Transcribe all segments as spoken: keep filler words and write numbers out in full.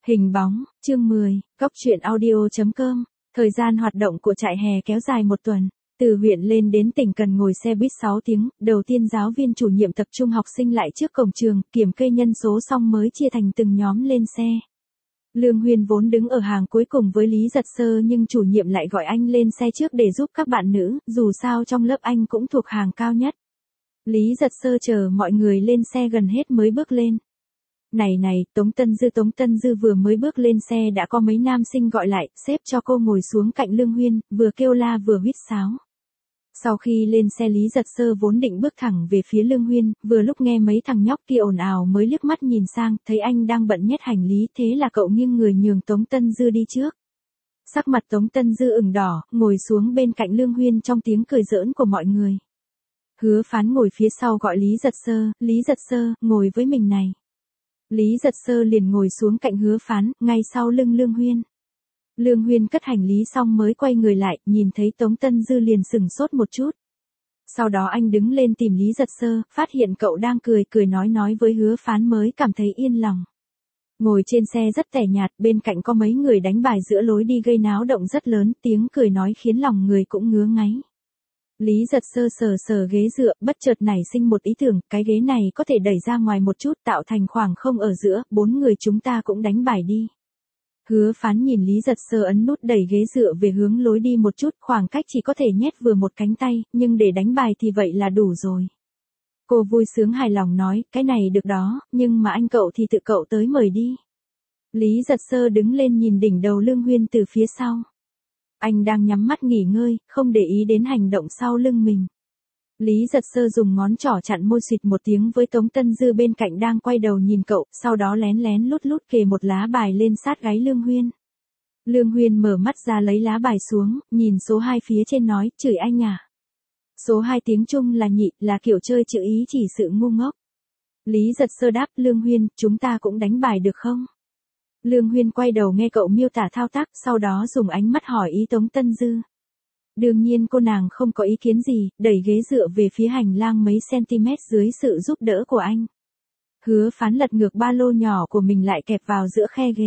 Hình bóng, chương mười, Cóc truyện audio chấm com. Thời gian hoạt động của trại hè kéo dài một tuần. Từ huyện lên đến tỉnh cần ngồi xe buýt sáu tiếng, đầu tiên giáo viên chủ nhiệm tập trung học sinh lại trước cổng trường, kiểm kê nhân số xong mới chia thành từng nhóm lên xe. Lương Huyên vốn đứng ở hàng cuối cùng với Lý Giật Sơ nhưng chủ nhiệm lại gọi anh lên xe trước để giúp các bạn nữ, dù sao trong lớp anh cũng thuộc hàng cao nhất. Lý Giật Sơ chờ mọi người lên xe gần hết mới bước lên. Này này, Tống Tân Dư Tống Tân Dư vừa mới bước lên xe đã có mấy nam sinh gọi lại, xếp cho cô ngồi xuống cạnh Lương Huyên, vừa kêu la vừa huýt sáo. Sau khi lên xe Lý Giật Sơ vốn định bước thẳng về phía Lương Huyên, vừa lúc nghe mấy thằng nhóc kia ồn ào mới liếc mắt nhìn sang, thấy anh đang bận nhét hành lý, thế là cậu nghiêng người nhường Tống Tân Dư đi trước. Sắc mặt Tống Tân Dư ửng đỏ, ngồi xuống bên cạnh Lương Huyên trong tiếng cười giỡn của mọi người. Hứa Phán ngồi phía sau gọi Lý Giật Sơ, Lý Giật Sơ, ngồi với mình này. Lý Giật Sơ liền ngồi xuống cạnh Hứa Phán, ngay sau lưng Lương Huyên. Lương Huyên cất hành lý xong mới quay người lại, nhìn thấy Tống Tân Dư liền sửng sốt một chút. Sau đó anh đứng lên tìm Lý Giật Sơ, phát hiện cậu đang cười cười nói nói với Hứa Phán mới cảm thấy yên lòng. Ngồi trên xe rất tẻ nhạt, bên cạnh có mấy người đánh bài giữa lối đi gây náo động rất lớn, tiếng cười nói khiến lòng người cũng ngứa ngáy. Lý Giật Sơ sờ sờ ghế dựa, bất chợt nảy sinh một ý tưởng, cái ghế này có thể đẩy ra ngoài một chút tạo thành khoảng không ở giữa, bốn người chúng ta cũng đánh bài đi. Hứa Phán nhìn Lý Giật Sơ ấn nút đẩy ghế dựa về hướng lối đi một chút, khoảng cách chỉ có thể nhét vừa một cánh tay, nhưng để đánh bài thì vậy là đủ rồi. Cô vui sướng hài lòng nói, cái này được đó, nhưng mà anh cậu thì tự cậu tới mời đi. Lý Giật Sơ đứng lên nhìn đỉnh đầu Lương Huyên từ phía sau. Anh đang nhắm mắt nghỉ ngơi, không để ý đến hành động sau lưng mình. Lý Giật Sơ dùng ngón trỏ chặn môi xịt một tiếng với Tống Tân Dư bên cạnh đang quay đầu nhìn cậu, sau đó lén lén lút lút kề một lá bài lên sát gáy Lương Huyên. Lương Huyên mở mắt ra lấy lá bài xuống, nhìn số hai phía trên nói, chửi anh à. Số hai tiếng Trung là nhị, là kiểu chơi chữ ý chỉ sự ngu ngốc. Lý Giật Sơ đáp, Lương Huyên, chúng ta cũng đánh bài được không? Lương Huyên quay đầu nghe cậu miêu tả thao tác, sau đó dùng ánh mắt hỏi ý Tống Tân Dư. Đương nhiên cô nàng không có ý kiến gì, đẩy ghế dựa về phía hành lang mấy cm dưới sự giúp đỡ của anh. Hứa Phán lật ngược ba lô nhỏ của mình lại kẹp vào giữa khe ghế.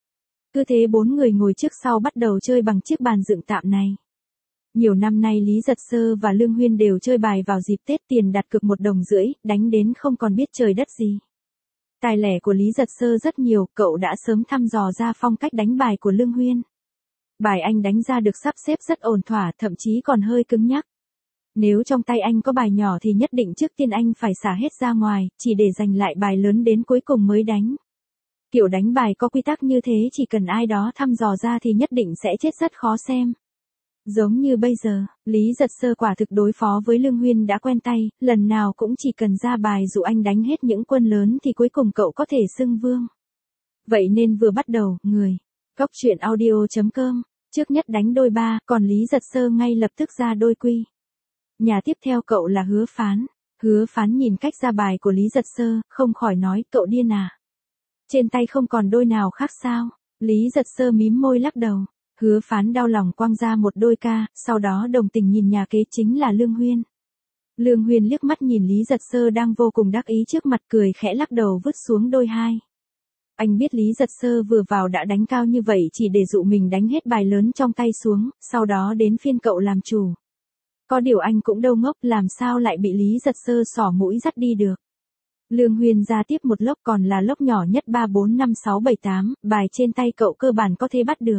Cứ thế bốn người ngồi trước sau bắt đầu chơi bằng chiếc bàn dựng tạm này. Nhiều năm nay Lý Giật Sơ và Lương Huyên đều chơi bài vào dịp Tết, tiền đặt cược một đồng rưỡi, đánh đến không còn biết trời đất gì. Tài lẻ của Lý Giật Sơ rất nhiều, cậu đã sớm thăm dò ra phong cách đánh bài của Lương Huyên. Bài anh đánh ra được sắp xếp rất ổn thỏa, thậm chí còn hơi cứng nhắc. Nếu trong tay anh có bài nhỏ thì nhất định trước tiên anh phải xả hết ra ngoài, chỉ để giành lại bài lớn đến cuối cùng mới đánh. Kiểu đánh bài có quy tắc như thế chỉ cần ai đó thăm dò ra thì nhất định sẽ chết rất khó xem. Giống như bây giờ, Lý Giật Sơ quả thực đối phó với Lương Huyên đã quen tay, lần nào cũng chỉ cần ra bài dụ anh đánh hết những quân lớn thì cuối cùng cậu có thể xưng vương. Vậy nên vừa bắt đầu, người, Cóc truyện audio chấm com, trước nhất đánh đôi ba, còn Lý Giật Sơ ngay lập tức ra đôi quy. Nhà tiếp theo cậu là Hứa Phán. Hứa Phán nhìn cách ra bài của Lý Giật Sơ, không khỏi nói, cậu điên à? Trên tay không còn đôi nào khác sao? Lý Giật Sơ mím môi lắc đầu. Hứa Phán đau lòng quăng ra một đôi ca, sau đó đồng tình nhìn nhà kế chính là Lương Huyên. Lương Huyên liếc mắt nhìn Lý Giật Sơ đang vô cùng đắc ý trước mặt, cười khẽ lắc đầu vứt xuống đôi hai. Anh biết Lý Giật Sơ vừa vào đã đánh cao như vậy chỉ để dụ mình đánh hết bài lớn trong tay xuống, sau đó đến phiên cậu làm chủ. Có điều anh cũng đâu ngốc, làm sao lại bị Lý Giật Sơ xỏ mũi dắt đi được. Lương Huyên ra tiếp một lốc còn là lốc nhỏ nhất ba bốn năm sáu bảy tám, bài trên tay cậu cơ bản có thể bắt được.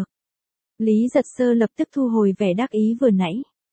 Lý Giật Sơ lập tức thu hồi vẻ đắc ý vừa nãy.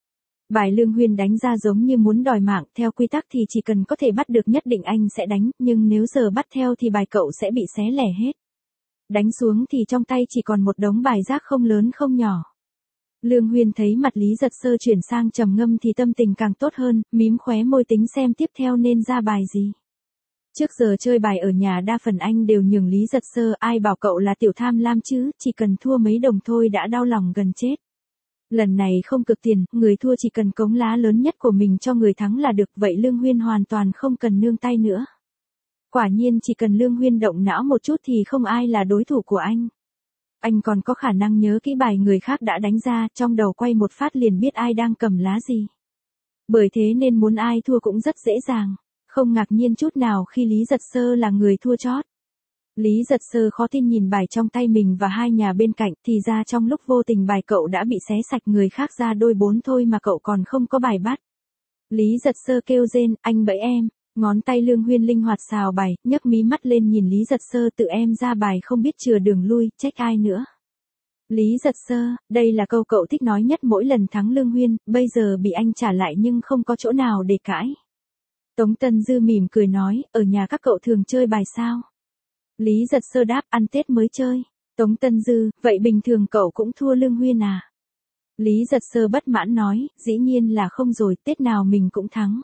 Bài Lương Huyên đánh ra giống như muốn đòi mạng, theo quy tắc thì chỉ cần có thể bắt được nhất định anh sẽ đánh, nhưng nếu giờ bắt theo thì bài cậu sẽ bị xé lẻ hết. Đánh xuống thì trong tay chỉ còn một đống bài rác không lớn không nhỏ. Lương Huyên thấy mặt Lý Giật Sơ chuyển sang trầm ngâm thì tâm tình càng tốt hơn, mím khóe môi tính xem tiếp theo nên ra bài gì. Trước giờ chơi bài ở nhà đa phần anh đều nhường Lý Giật Sơ, ai bảo cậu là tiểu tham lam chứ, chỉ cần thua mấy đồng thôi đã đau lòng gần chết. Lần này không cực tiền, người thua chỉ cần cống lá lớn nhất của mình cho người thắng là được, vậy Lương Huyên hoàn toàn không cần nương tay nữa. Quả nhiên chỉ cần Lương Huyên động não một chút thì không ai là đối thủ của anh. Anh còn có khả năng nhớ kỹ bài người khác đã đánh ra, trong đầu quay một phát liền biết ai đang cầm lá gì. Bởi thế nên muốn ai thua cũng rất dễ dàng. Không ngạc nhiên chút nào khi Lý Giật Sơ là người thua chót. Lý Giật Sơ khó tin nhìn bài trong tay mình và hai nhà bên cạnh, thì ra trong lúc vô tình bài cậu đã bị xé sạch người khác ra đôi bốn thôi mà cậu còn không có bài bắt. Lý Giật Sơ kêu rên, anh bẫy em, ngón tay Lương Huyên linh hoạt xào bài, nhấc mí mắt lên nhìn Lý Giật Sơ, tự em ra bài không biết chừa đường lui, trách ai nữa. Lý Giật Sơ, đây là câu cậu thích nói nhất mỗi lần thắng Lương Huyên, bây giờ bị anh trả lại nhưng không có chỗ nào để cãi. Tống Tân Dư mỉm cười nói, ở nhà các cậu thường chơi bài sao? Lý Giật Sơ đáp, ăn Tết mới chơi. Tống Tân Dư, vậy bình thường cậu cũng thua Lương Huyên à? Lý Giật Sơ bất mãn nói, dĩ nhiên là không rồi, Tết nào mình cũng thắng.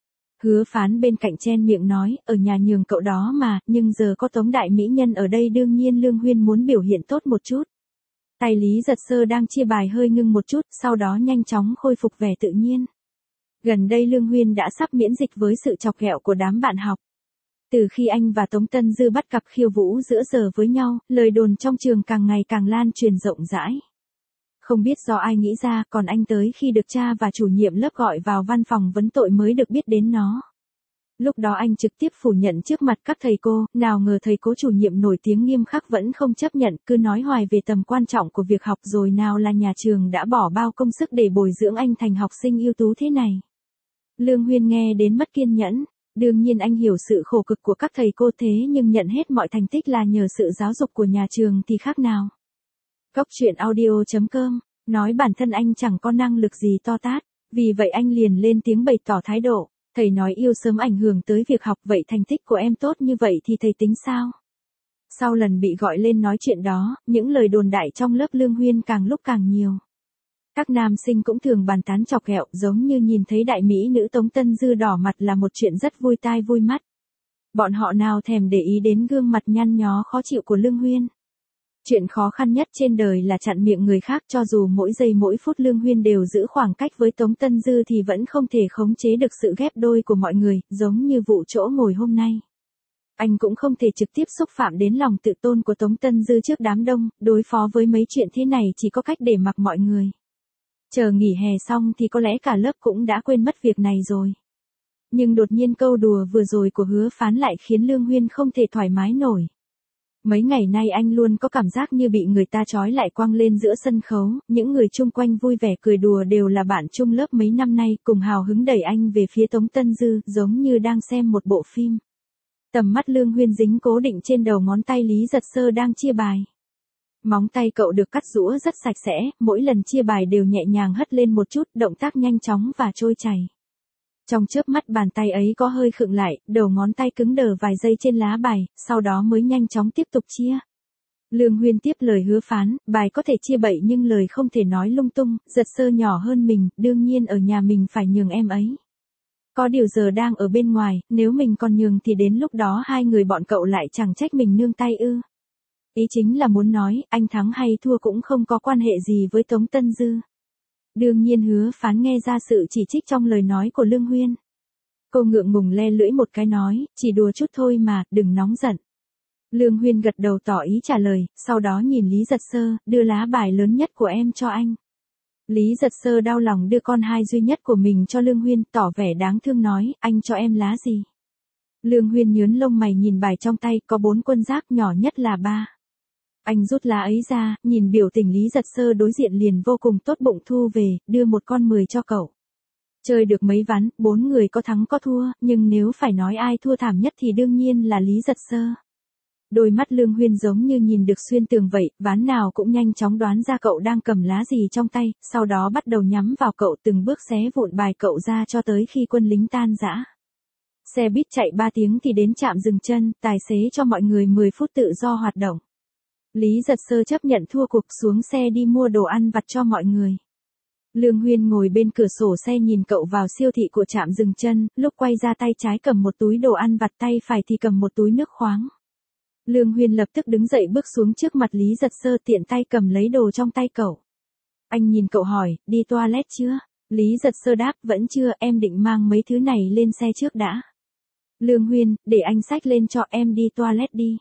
Hứa Phán bên cạnh chen miệng nói, ở nhà nhường cậu đó mà, nhưng giờ có Tống đại mỹ nhân ở đây đương nhiên Lương Huyên muốn biểu hiện tốt một chút. Tay Lý Giật Sơ đang chia bài hơi ngưng một chút, sau đó nhanh chóng khôi phục vẻ tự nhiên. Gần đây Lương Huyên đã sắp miễn dịch với sự chọc ghẹo của đám bạn học. Từ khi anh và Tống Tân Dư bắt cặp khiêu vũ giữa giờ với nhau, lời đồn trong trường càng ngày càng lan truyền rộng rãi. Không biết do ai nghĩ ra, còn anh tới khi được cha và chủ nhiệm lớp gọi vào văn phòng vấn tội mới được biết đến nó. Lúc đó anh trực tiếp phủ nhận trước mặt các thầy cô, nào ngờ thầy cô chủ nhiệm nổi tiếng nghiêm khắc vẫn không chấp nhận, cứ nói hoài về tầm quan trọng của việc học rồi nào là nhà trường đã bỏ bao công sức để bồi dưỡng anh thành học sinh ưu tú thế này. Lương Huyên nghe đến mất kiên nhẫn, đương nhiên anh hiểu sự khổ cực của các thầy cô thế nhưng nhận hết mọi thành tích là nhờ sự giáo dục của nhà trường thì khác nào. Cóc truyện audio chấm com, nói bản thân anh chẳng có năng lực gì to tát, vì vậy anh liền lên tiếng bày tỏ thái độ. Thầy nói yêu sớm ảnh hưởng tới việc học, vậy thành tích của em tốt như vậy thì thầy tính sao? Sau lần bị gọi lên nói chuyện đó, những lời đồn đại trong lớp Lương Huyên càng lúc càng nhiều. Các nam sinh cũng thường bàn tán chọc ghẹo, giống như nhìn thấy đại mỹ nữ Tống Tân Dư đỏ mặt là một chuyện rất vui tai vui mắt. Bọn họ nào thèm để ý đến gương mặt nhăn nhó khó chịu của Lương Huyên. Chuyện khó khăn nhất trên đời là chặn miệng người khác, cho dù mỗi giây mỗi phút Lương Huyên đều giữ khoảng cách với Tống Tân Dư thì vẫn không thể khống chế được sự ghép đôi của mọi người, giống như vụ chỗ ngồi hôm nay. Anh cũng không thể trực tiếp xúc phạm đến lòng tự tôn của Tống Tân Dư trước đám đông, đối phó với mấy chuyện thế này chỉ có cách để mặc mọi người. Chờ nghỉ hè xong thì có lẽ cả lớp cũng đã quên mất việc này rồi. Nhưng đột nhiên câu đùa vừa rồi của Hứa Phán lại khiến Lương Huyên không thể thoải mái nổi. Mấy ngày nay anh luôn có cảm giác như bị người ta trói lại quăng lên giữa sân khấu, những người chung quanh vui vẻ cười đùa đều là bạn chung lớp mấy năm nay, cùng hào hứng đẩy anh về phía Tống Tân Dư, giống như đang xem một bộ phim. Tầm mắt Lương Huyên dính cố định trên đầu ngón tay Lý Giật Sơ đang chia bài. Móng tay cậu được cắt rũa rất sạch sẽ, mỗi lần chia bài đều nhẹ nhàng hất lên một chút, động tác nhanh chóng và trôi chảy. Trong chớp mắt bàn tay ấy có hơi khựng lại, đầu ngón tay cứng đờ vài giây trên lá bài, sau đó mới nhanh chóng tiếp tục chia. Lương Huyên tiếp lời Hứa Phán, bài có thể chia bậy nhưng lời không thể nói lung tung, Giật Sơ nhỏ hơn mình, đương nhiên ở nhà mình phải nhường em ấy. Có điều giờ đang ở bên ngoài, nếu mình còn nhường thì đến lúc đó hai người bọn cậu lại chẳng trách mình nương tay ư. Ý chính là muốn nói, anh thắng hay thua cũng không có quan hệ gì với Tống Tân Dư. Đương nhiên Hứa Phán nghe ra sự chỉ trích trong lời nói của Lương Huyên. Cô ngượng ngùng le lưỡi một cái nói, chỉ đùa chút thôi mà, đừng nóng giận. Lương Huyên gật đầu tỏ ý trả lời, sau đó nhìn Lý Giật Sơ, đưa lá bài lớn nhất của em cho anh. Lý Giật Sơ đau lòng đưa con hai duy nhất của mình cho Lương Huyên, tỏ vẻ đáng thương nói, anh cho em lá gì? Lương Huyên nhớn lông mày nhìn bài trong tay, có bốn quân giác, nhỏ nhất là ba. Anh rút lá ấy ra, nhìn biểu tình Lý Giật Sơ đối diện liền vô cùng tốt bụng thu về, đưa một con mười cho cậu. Chơi được mấy ván, bốn người có thắng có thua, nhưng nếu phải nói ai thua thảm nhất thì đương nhiên là Lý Giật Sơ. Đôi mắt Lương Huyên giống như nhìn được xuyên tường vậy, ván nào cũng nhanh chóng đoán ra cậu đang cầm lá gì trong tay, sau đó bắt đầu nhắm vào cậu từng bước xé vụn bài cậu ra cho tới khi quân lính tan rã. Xe buýt chạy ba tiếng thì đến trạm dừng chân, tài xế cho mọi người mười phút tự do hoạt động. Lý Giật Sơ chấp nhận thua cuộc xuống xe đi mua đồ ăn vặt cho mọi người. Lương Huyên ngồi bên cửa sổ xe nhìn cậu vào siêu thị của trạm dừng chân, lúc quay ra tay trái cầm một túi đồ ăn vặt, tay phải thì cầm một túi nước khoáng. Lương Huyên lập tức đứng dậy bước xuống trước mặt Lý Giật Sơ, tiện tay cầm lấy đồ trong tay cậu. Anh nhìn cậu hỏi, đi toilet chưa? Lý Giật Sơ đáp, vẫn chưa, em định mang mấy thứ này lên xe trước đã. Lương Huyên, để anh xách lên cho, em đi toilet đi.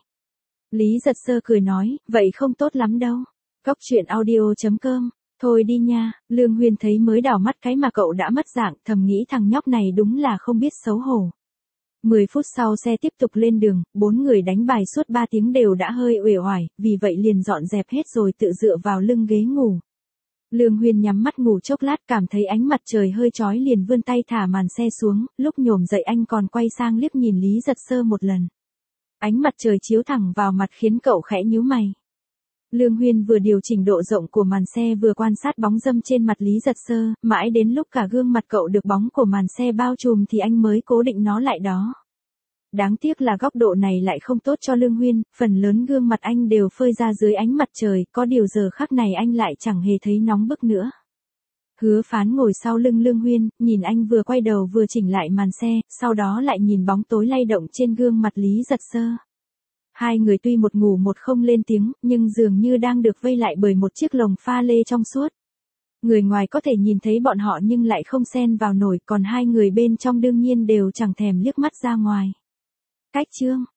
Lý Giật Sơ cười nói, vậy không tốt lắm đâu. Cóc truyện audio chấm com, thôi đi nha. Lương Huyên thấy mới đảo mắt cái mà cậu đã mất dạng, thầm nghĩ thằng nhóc này đúng là không biết xấu hổ. mười phút sau xe tiếp tục lên đường, bốn người đánh bài suốt ba tiếng đều đã hơi uể oải, vì vậy liền dọn dẹp hết rồi tự dựa vào lưng ghế ngủ. Lương Huyên nhắm mắt ngủ chốc lát cảm thấy ánh mặt trời hơi chói liền vươn tay thả màn xe xuống, lúc nhổm dậy anh còn quay sang liếc nhìn Lý Giật Sơ một lần. Ánh mặt trời chiếu thẳng vào mặt khiến cậu khẽ nhíu mày. Lương Huyên vừa điều chỉnh độ rộng của màn xe vừa quan sát bóng râm trên mặt Lý Giật Sơ, mãi đến lúc cả gương mặt cậu được bóng của màn xe bao trùm thì anh mới cố định nó lại đó. Đáng tiếc là góc độ này lại không tốt cho Lương Huyên, phần lớn gương mặt anh đều phơi ra dưới ánh mặt trời, có điều giờ khắc này anh lại chẳng hề thấy nóng bức nữa. Hứa Phán ngồi sau lưng Lương Huyên, nhìn anh vừa quay đầu vừa chỉnh lại màn xe, sau đó lại nhìn bóng tối lay động trên gương mặt Lý Giật Sơ. Hai người tuy một ngủ một không lên tiếng, nhưng dường như đang được vây lại bởi một chiếc lồng pha lê trong suốt. Người ngoài có thể nhìn thấy bọn họ nhưng lại không xen vào nổi, còn hai người bên trong đương nhiên đều chẳng thèm liếc mắt ra ngoài. Cách chương